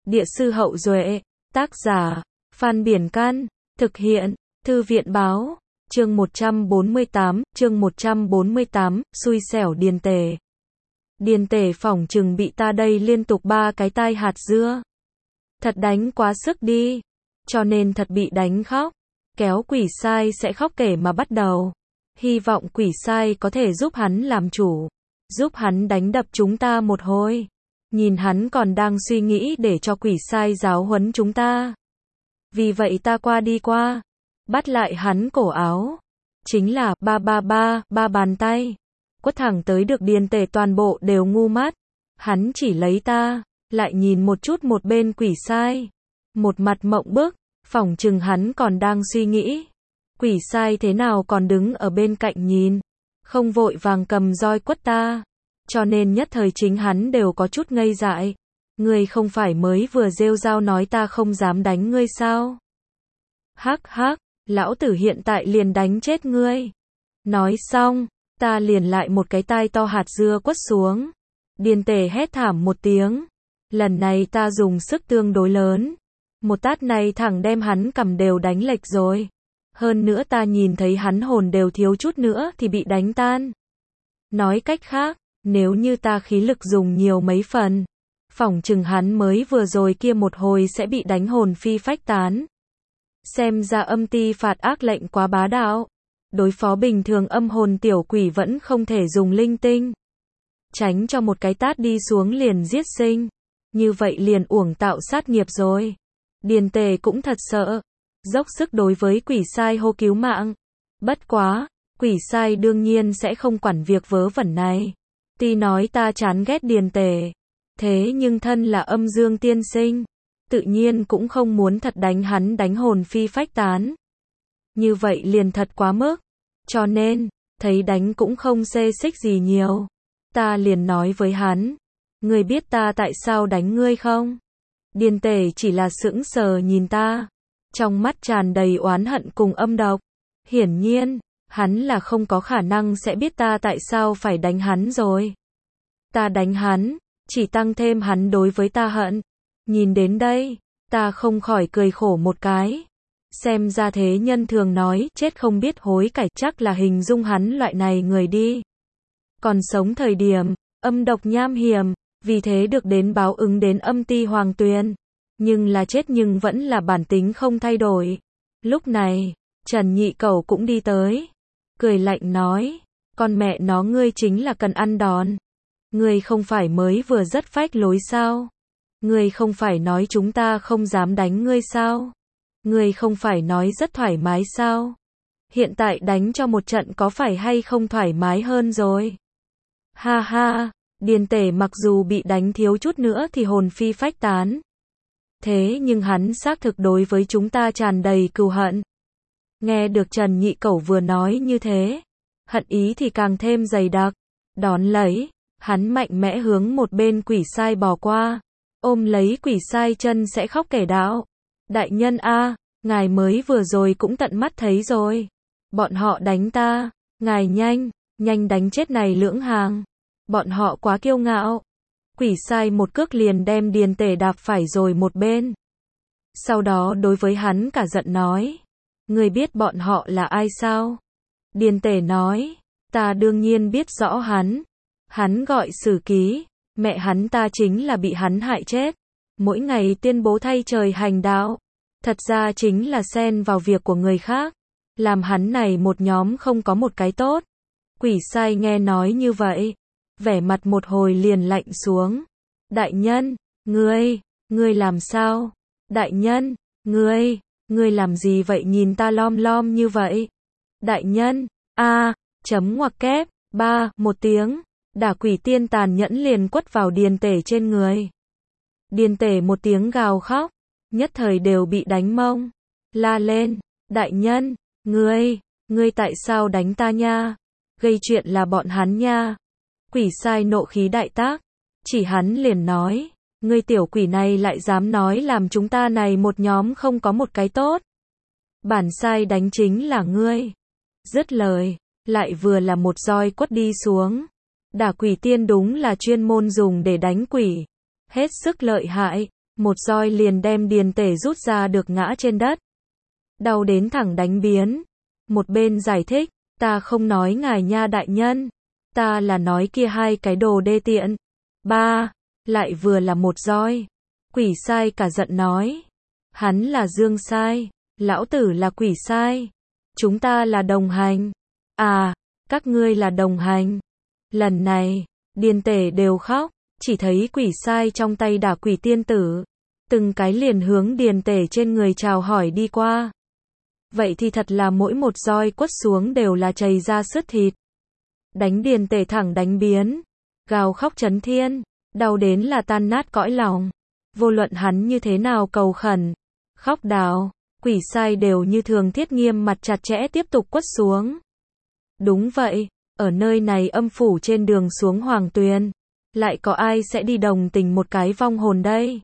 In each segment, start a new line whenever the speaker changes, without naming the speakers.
Địa sư Hậu Duệ, tác giả, Phan Biển Can, thực hiện, Thư viện Báo, chương 148, xui xẻo Điền Tể. Điền Tể phỏng chừng bị ta đây liên tục 3 cái tai hạt dưa. Thật đánh quá sức đi, cho nên thật bị đánh khóc. Kéo quỷ sai sẽ khóc kể mà bắt đầu. Hy vọng quỷ sai có thể giúp hắn làm chủ, giúp hắn đánh đập chúng ta một hồi. Nhìn hắn còn đang suy nghĩ để cho quỷ sai giáo huấn chúng ta. Vì vậy ta đi qua, bắt lại hắn cổ áo. Chính là ba bàn tay. Quất thẳng tới được Điền Tể toàn bộ đều ngu mắt. Hắn chỉ lấy ta, lại nhìn một chút một bên quỷ sai. Một mặt mộng bức, phỏng chừng hắn còn đang suy nghĩ. Quỷ sai thế nào còn đứng ở bên cạnh nhìn, không vội vàng cầm roi quất ta. Cho nên nhất thời chính hắn đều có chút ngây dại. Ngươi không phải mới vừa rêu rao nói ta không dám đánh ngươi sao? Hắc hắc, lão tử hiện tại liền đánh chết ngươi. Nói xong, ta liền lại một cái tai to hạt dưa quất xuống. Điền Tể hét thảm một tiếng. Lần này ta dùng sức tương đối lớn. Một tát này thẳng đem hắn cầm đều đánh lệch rồi. Hơn nữa ta nhìn thấy hắn hồn đều thiếu chút nữa thì bị đánh tan. Nói cách khác, nếu như ta khí lực dùng nhiều mấy phần, phỏng chừng hắn mới vừa rồi kia một hồi sẽ bị đánh hồn phi phách tán. Xem ra âm ti phạt ác lệnh quá bá đạo. Đối phó bình thường âm hồn tiểu quỷ vẫn không thể dùng linh tinh. Tránh cho một cái tát đi xuống liền giết sinh. Như vậy liền uổng tạo sát nghiệp rồi. Điền Tể cũng thật sợ. Dốc sức đối với quỷ sai hô cứu mạng. Bất quá, quỷ sai đương nhiên sẽ không quản việc vớ vẩn này. Tuy nói ta chán ghét Điền Tể, thế nhưng thân là âm dương tiên sinh, tự nhiên cũng không muốn thật đánh hắn đánh hồn phi phách tán. Như vậy liền thật quá mức. Cho nên, thấy đánh cũng không xê xích gì nhiều. Ta liền nói với hắn, ngươi biết ta tại sao đánh ngươi không? Điền Tể chỉ là sững sờ nhìn ta, trong mắt tràn đầy oán hận cùng âm độc. Hiển nhiên, hắn là không có khả năng sẽ biết ta tại sao phải đánh hắn rồi. Ta đánh hắn, chỉ tăng thêm hắn đối với ta hận. Nhìn đến đây, ta không khỏi cười khổ một cái. Xem ra thế nhân thường nói, chết không biết hối cải, chắc là hình dung hắn loại này người đi. Còn sống thời điểm, âm độc nham hiểm, vì thế được đến báo ứng đến âm ti hoàng tuyền. Nhưng là chết nhưng vẫn là bản tính không thay đổi. Lúc này, Trần Nhị Cẩu cũng đi tới. Cười lạnh nói, con mẹ nó ngươi chính là cần ăn đòn. Ngươi không phải mới vừa rất phách lối sao? Ngươi không phải nói chúng ta không dám đánh ngươi sao? Ngươi không phải nói rất thoải mái sao? Hiện tại đánh cho một trận có phải hay không thoải mái hơn rồi? Ha ha, Điền Tể mặc dù bị đánh thiếu chút nữa thì hồn phi phách tán. Thế nhưng hắn xác thực đối với chúng ta tràn đầy cừu hận. Nghe được Trần Nhị Cẩu vừa nói như thế, hận ý thì càng thêm dày đặc. Đón lấy, hắn mạnh mẽ hướng một bên quỷ sai bò qua, ôm lấy quỷ sai chân sẽ khóc kể đạo. Đại nhân a, ngài mới vừa rồi cũng tận mắt thấy rồi. Bọn họ đánh ta, ngài nhanh đánh chết này lưỡng hàng. Bọn họ quá kiêu ngạo. Quỷ sai một cước liền đem Điền Tể đạp phải rồi một bên. Sau đó đối với hắn cả giận nói, ngươi biết bọn họ là ai sao? Điền Tể nói, ta đương nhiên biết rõ hắn. Hắn gọi Sử Ký, mẹ hắn ta chính là bị hắn hại chết. Mỗi ngày tuyên bố thay trời hành đạo. Thật ra chính là xen vào việc của người khác. Làm hắn này một nhóm không có một cái tốt. Quỷ sai nghe nói như vậy, vẻ mặt một hồi liền lạnh xuống. Đại nhân, ngươi làm sao? Đại nhân, ngươi làm gì vậy nhìn ta lom lom như vậy? Đại nhân, chấm ngoặc kép, một tiếng, đả quỷ tiên tàn nhẫn liền quất vào Điền Tể trên người. Điền Tể một tiếng gào khóc, nhất thời đều bị đánh mông, la lên, đại nhân, ngươi tại sao đánh ta nha? Gây chuyện là bọn hắn nha. Quỷ sai nộ khí đại tác, chỉ hắn liền nói, ngươi tiểu quỷ này lại dám nói làm chúng ta này một nhóm không có một cái tốt. Bản sai đánh chính là ngươi. Dứt lời, lại vừa là một roi quất đi xuống. Đả quỷ tiên đúng là chuyên môn dùng để đánh quỷ. Hết sức lợi hại, một roi liền đem Điền Tể rút ra được ngã trên đất. Đau đến thẳng đánh biến. Một bên giải thích, ta không nói ngài nha đại nhân, ta là nói kia hai cái đồ đê tiện. Ba, lại vừa là một roi. Quỷ sai cả giận nói, hắn là Dương sai, lão tử là quỷ sai, chúng ta là đồng hành. À, các ngươi là đồng hành. Lần này, Điền Tể đều khóc, chỉ thấy quỷ sai trong tay đả quỷ tiên tử, từng cái liền hướng Điền Tể trên người chào hỏi đi qua. Vậy thì thật là mỗi một roi quất xuống đều là chảy ra sứt thịt. Đánh Điền Tể thẳng đánh biến, gào khóc chấn thiên, đau đến là tan nát cõi lòng. Vô luận hắn như thế nào cầu khẩn, khóc đào, quỷ sai đều như thường thiết nghiêm mặt chặt chẽ tiếp tục quất xuống. Đúng vậy, ở nơi này âm phủ trên đường xuống Hoàng Tuyền, lại có ai sẽ đi đồng tình một cái vong hồn đây?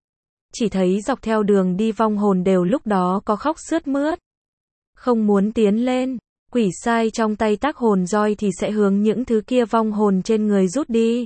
Chỉ thấy dọc theo đường đi vong hồn đều lúc đó có khóc sướt mướt. Không muốn tiến lên, quỷ sai trong tay tác hồn roi thì sẽ hướng những thứ kia vong hồn trên người rút đi.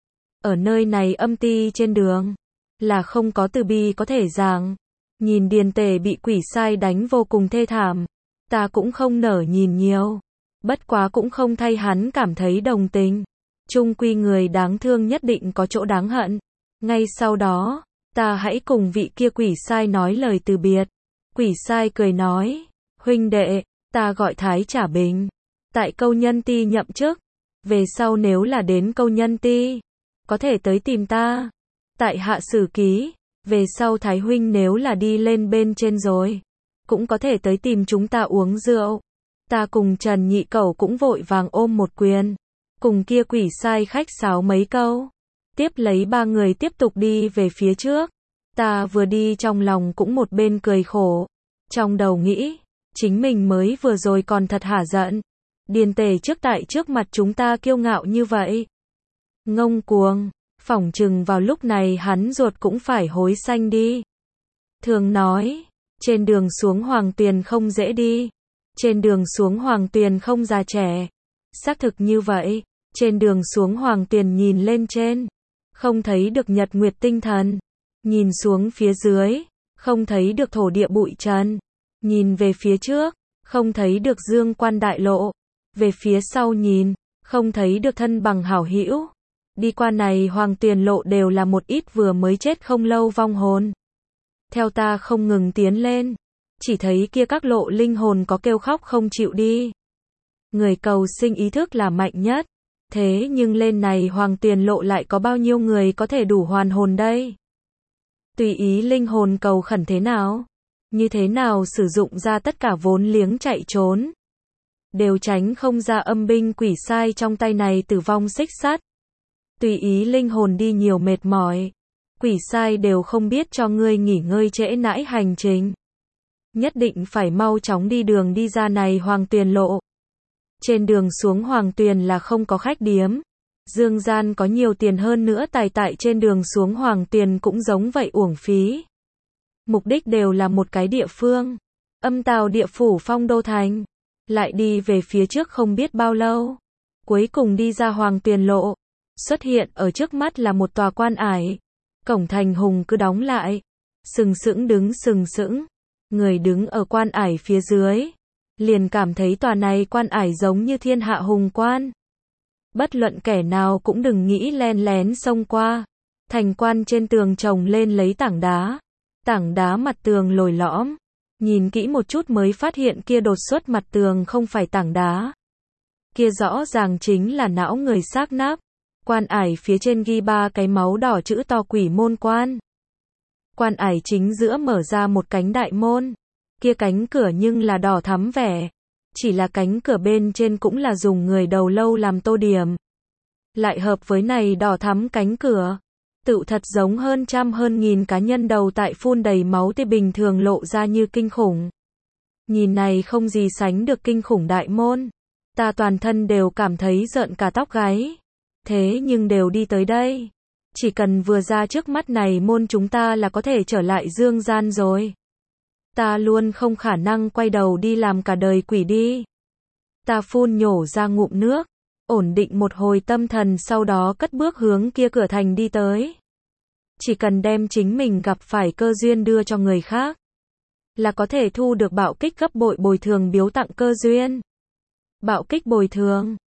Ở nơi này âm ti trên đường, là không có từ bi có thể giảng. Nhìn Điền Tể bị quỷ sai đánh vô cùng thê thảm, ta cũng không nở nhìn nhiều. Bất quá cũng không thay hắn cảm thấy đồng tình. Chung quy người đáng thương nhất định có chỗ đáng hận. Ngay sau đó, ta hãy cùng vị kia quỷ sai nói lời từ biệt. Quỷ sai cười nói, huynh đệ, ta gọi Thái Trả Bình, tại Câu Nhân Ti nhậm chức. Về sau nếu là đến Câu Nhân Ti, có thể tới tìm ta. Tại hạ sử ký, về sau Thái huynh nếu là đi lên bên trên rồi, cũng có thể tới tìm chúng ta uống rượu. Ta cùng Trần Nhị Cẩu cũng vội vàng ôm một quyền, cùng kia quỷ sai khách sáo mấy câu, tiếp lấy ba người tiếp tục đi về phía trước. Ta vừa đi trong lòng cũng một bên cười khổ, trong đầu nghĩ, chính mình mới vừa rồi còn thật hả giận. Điền Tể trước mặt chúng ta kiêu ngạo như vậy, ngông cuồng, phỏng chừng vào lúc này hắn ruột cũng phải hối xanh đi. Thường nói, trên đường xuống Hoàng Tuyền không dễ đi. Trên đường xuống Hoàng Tuyền không già trẻ. Xác thực như vậy, trên đường xuống Hoàng Tuyền nhìn lên trên, không thấy được nhật nguyệt tinh thần. Nhìn xuống phía dưới, không thấy được thổ địa bụi trần. Nhìn về phía trước, không thấy được dương quan đại lộ. Về phía sau nhìn, không thấy được thân bằng hảo hữu. Đi qua này Hoàng Tuyền lộ đều là một ít vừa mới chết không lâu vong hồn. Theo ta không ngừng tiến lên, chỉ thấy kia các lộ linh hồn có kêu khóc không chịu đi. Người cầu sinh ý thức là mạnh nhất, thế nhưng lên này Hoàng Tuyền lộ lại có bao nhiêu người có thể đủ hoàn hồn đây? Tùy ý linh hồn cầu khẩn thế nào, như thế nào sử dụng ra tất cả vốn liếng chạy trốn, đều tránh không ra âm binh quỷ sai trong tay này tử vong xích sắt. Tùy ý linh hồn đi nhiều mệt mỏi, quỷ sai đều không biết cho ngươi nghỉ ngơi trễ nãi hành trình. Nhất định phải mau chóng đi đường đi ra này Hoàng Tuyền lộ. Trên đường xuống Hoàng Tuyền là không có khách điếm. Dương gian có nhiều tiền hơn nữa tài tại trên đường xuống Hoàng Tuyền cũng giống vậy uổng phí. Mục đích đều là một cái địa phương. Âm Tào địa phủ Phong Đô Thành. Lại đi về phía trước không biết bao lâu. Cuối cùng đi ra Hoàng Tuyền lộ. Xuất hiện ở trước mắt là một tòa quan ải. Cổng thành hùng cứ đóng lại. Sừng sững đứng sừng sững. Người đứng ở quan ải phía dưới, liền cảm thấy tòa này quan ải giống như thiên hạ hùng quan. Bất luận kẻ nào cũng đừng nghĩ len lén xông qua. Thành quan trên tường trồng lên lấy tảng đá mặt tường lồi lõm. Nhìn kỹ một chút mới phát hiện kia đột xuất mặt tường không phải tảng đá. Kia rõ ràng chính là não người xác nắp. Quan ải phía trên ghi 3 cái máu đỏ chữ to Quỷ Môn Quan. Quan ải chính giữa mở ra một cánh đại môn. Kia cánh cửa nhưng là đỏ thắm vẻ. Chỉ là cánh cửa bên trên cũng là dùng người đầu lâu làm tô điểm. Lại hợp với này đỏ thắm cánh cửa. Tựu thật giống hơn trăm hơn nghìn cá nhân đầu tại phun đầy máu tươi bình thường lộ ra như kinh khủng. Nhìn này không gì sánh được kinh khủng đại môn. Ta toàn thân đều cảm thấy rợn cả tóc gáy. Thế nhưng đều đi tới đây. Chỉ cần vừa ra trước mắt này môn chúng ta là có thể trở lại dương gian rồi. Ta luôn không khả năng quay đầu đi làm cả đời quỷ đi. Ta phun nhổ ra ngụm nước, ổn định một hồi tâm thần sau đó cất bước hướng kia cửa thành đi tới. Chỉ cần đem chính mình gặp phải cơ duyên đưa cho người khác, là có thể thu được bạo kích gấp bội bồi thường biếu tặng cơ duyên. Bạo kích bồi thường